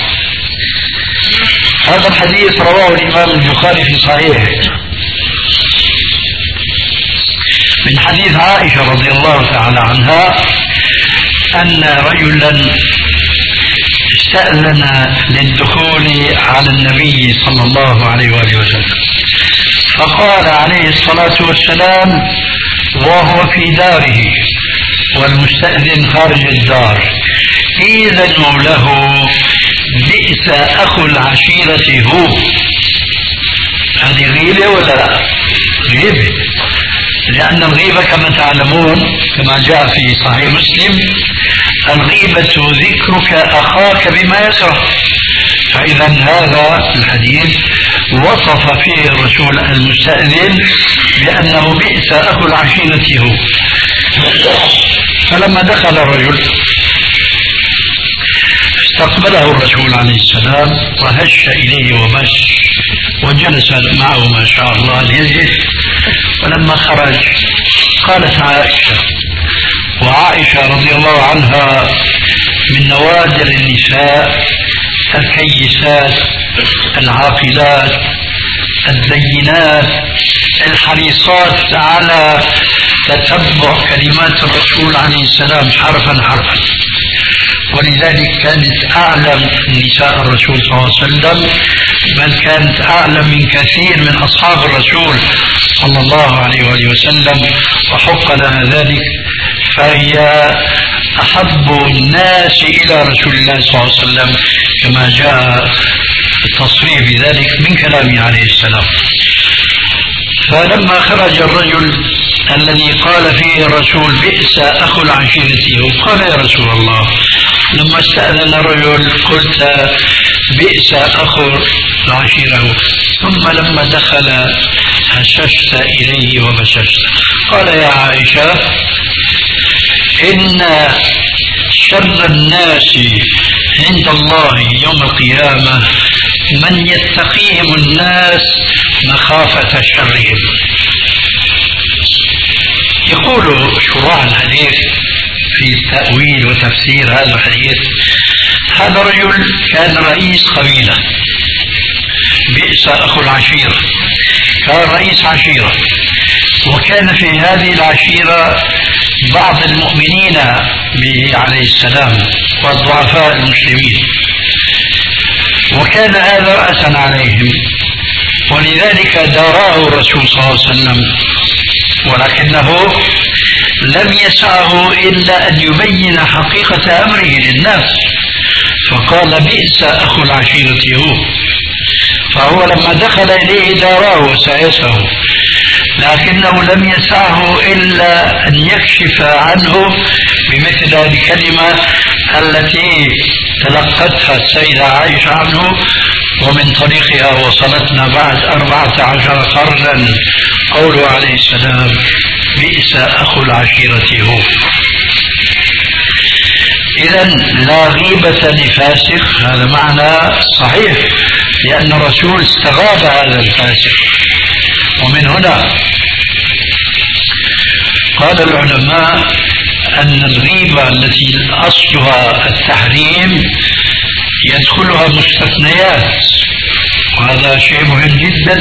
هذا الحديث رواه الإمام البخاري في صحيحه من حديث عائشة رضي الله تعالى عنها أن رجلا استأذن للدخول على النبي صلى الله عليه وآله وسلم، فقال عليه الصلاة والسلام وهو في داره والمستأذن خارج الدار: إذنوا له بئس أخو العشيرة هو. هذه غيبة ولا لا؟ غيبة، لأن الغيبة كما تعلمون كما جاء في صحيح مسلم: الغيبة ذكرك أخاك بما يكره. فإذا هذا الحديث وصف فيه الرسول المستأذن بأنه بئس أخو العشيرة هو. فلما دخل الرجل استقبله الرسول عليه السلام وهش إليه ومس وجلس معه ما شاء الله ليجلس. ولما خرج قالت عائشة، وعائشة رضي الله عنها من نوادر النساء الكيسات العاقلات الزينات الحريصات على تتبع كلمات الرسول عليه السلام حرفا حرفا، ولذلك كانت أعلم نساء الرسول صلى الله عليه وسلم، بل كانت أعلم من كثير من أصحاب الرسول صلى الله عليه وآله وسلم، وحق لها ذلك، فهي أحب الناس إلى رسول الله صلى الله عليه وسلم كما جاء التصريح بذلك من كلامه عليه السلام. فلما خرج الرجل الذي قال فيه الرسول بئس أخو العشيرة، قال: يا رسول الله، لما استأذن الرجل قلت بئس أخو العشيرة، ثم لما دخل هششت إليه وبششت. قال: يا عائشة، إن شر الناس عند الله يوم القيامة من يتقيهم الناس مخافة شرهم. يقول شراح الحديث في تأويل وتفسير هذا الحديث: هذا رجل كان رئيس قبيلة، بئس أخو العشيرة، كان رئيس عشيرة، وكان في هذه العشيرة بعض المؤمنين به عليه السلام والضعفاء المسلمين، وكان هذا رأسا عليهم، ولذلك داراه الرسول صلى الله عليه وسلم، ولكنه لم يسعه إلا أن يبين حقيقة أمره للناس، فقال بئس أخو العشيرة هو. فهو لما دخل إليه داراه وسايسه، لكنه لم يسعه إلا أن يكشف عنه بمثل هذه الكلمة التي تلقتها السيدة عائشة عنه، ومن طريقها وصلتنا بعد أربعة عشر قرنا قوله عليه السلام: بئس أخو العشيرة هو. إذا لا غيبة لفاسق، هذا معنى صحيح، لأن الرسول استغاب هذا الفاسق. ومن هنا قال العلماء أن الغيبة التي أصلها التحريم يدخلها مستثنيات، وهذا شيء مهم جدا.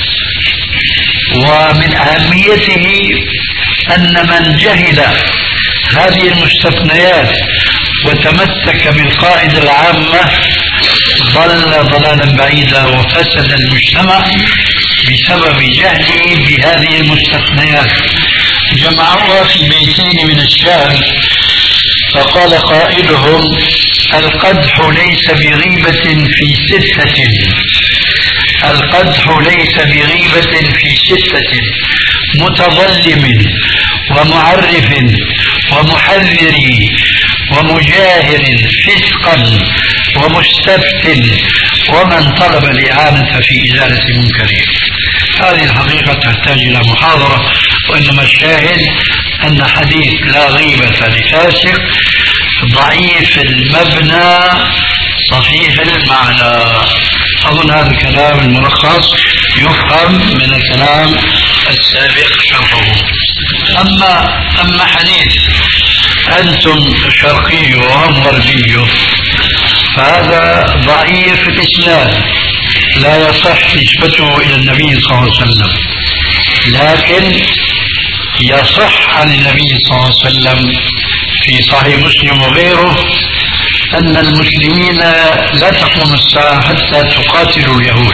ومن أهميته أن من جهل هذه المستثنيات وتمسك بالقاعدة العامة ضل ضلالا بعيدا وفسد المجتمع بسبب جهله بهذه المستثنيات. جمعوها في بيتين من الشعر، فقال قائلهم: القدح ليس بغيبة في ستة، القدح ليس بغيبة في ستة: متظلم ومعرف ومحذر ومجاهر فسقا ومستفت ومن طلب الإعانة في إزالة منكره. هذه الحقيقة تحتاج إلى محاضرة، وإنما الشاهد أن حديث لا غيبة لفاسق ضعيف المبنى صحيح المعنى. أظن هذا الكلام الملخص يفهم من الكلام السابق شرحه. أما أما حديث أنتم شرقي وهم غربي فهذا ضعيف الإسناد، لا يصح نسبته إلى النبي صلى الله عليه وسلم، لكن يصح عن النبي صلى الله عليه وسلم في صحيح مسلم وغيره أن المسلمين لا تقوم الساعة حتى تقاتلوا اليهود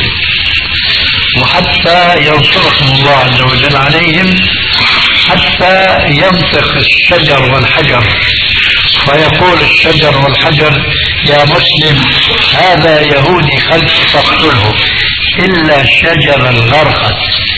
وحتى ينصركم الله عز وجل عليهم، حتى ينطق الشجر والحجر فيقول الشجر والحجر يا مسلم هذا يهودي خلف فاقتله إلا الشجر الغرقد.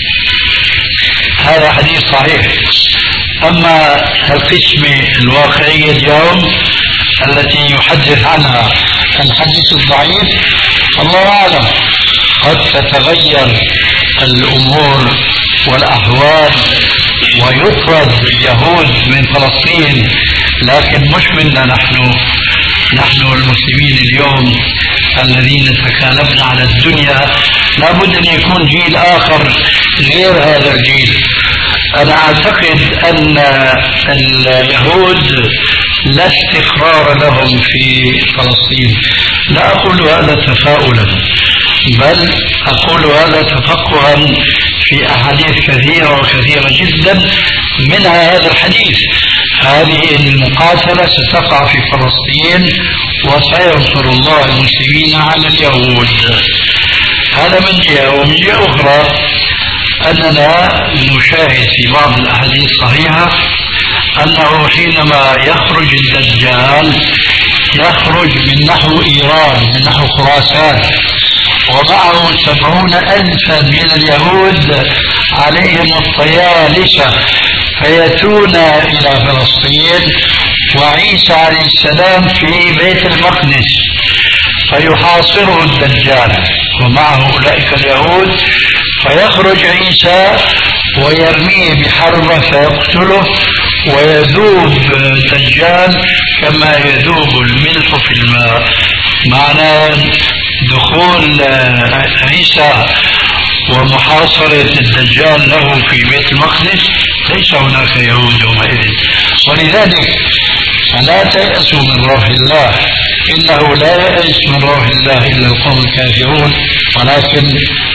هذا حديث صحيح. أما القسمة الواقعية اليوم التي يحدث عنها الحديث الضعيف الله أعلم، قد تتغير الأمور والأحوال ويطرد اليهود من فلسطين، لكن مش منا نحن نحن المسلمين اليوم الذين تكالبنا على الدنيا لابد أن يكون جيل آخر غير هذا الجيل. أنا أعتقد أن اليهود لا استقرار لهم في فلسطين، لا أقول هذا تفاؤلا بل أقول هذا تفقها في أحاديث كثيرة وكثيرة جدا، منها هذا الحديث. هذه المقاتلة ستقع في فلسطين وسينصر الله المسلمين على اليهود. هذا من جهة. ومن جهة أخرى أننا نشاهد في بعض الأحاديث الصحيحة أنه حينما يخرج الدجال يخرج من نحو إيران من نحو خراسان ومعه سبعون ألفا من اليهود عليهم الطيالسة فيأتون إلى فلسطين وعيسى عليه السلام في بيت المقدس فيحاصره الدجال ومعه أولئك اليهود، فيخرج عيسى ويرميه بحربة فيقتله ويذوب الدجال كما يذوب الملح في الماء. معنى دخول عيسى ومحاصرة الدجال له في بيت المقدس ليس هناك يهود يومئذ. ولذلك فلا تيأسوا من روح الله، إنه لا يأس من روح الله إلا القوم الكافرون، ولكن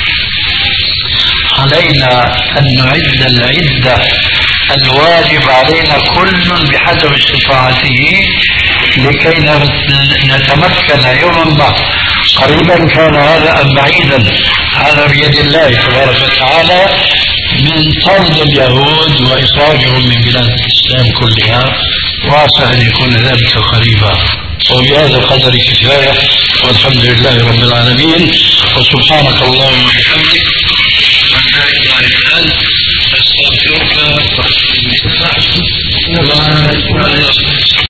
علينا أن نعد العدة الواجب علينا كل بحسب استطاعته لكي نتمكن يوما ما، قريبا كان هذا أم بعيدا، هذا بيد الله تبارك وتعالى، من طرد اليهود وإخراجهم من بلاد الإسلام كلها، وعسى أن يكون ذلك قريبا. وبهذا القدر كفاية، والحمد لله رب العالمين، وسبحانك اللهم وبحمدك لا إله إلا أنت أستغفرك وأتوب إليك.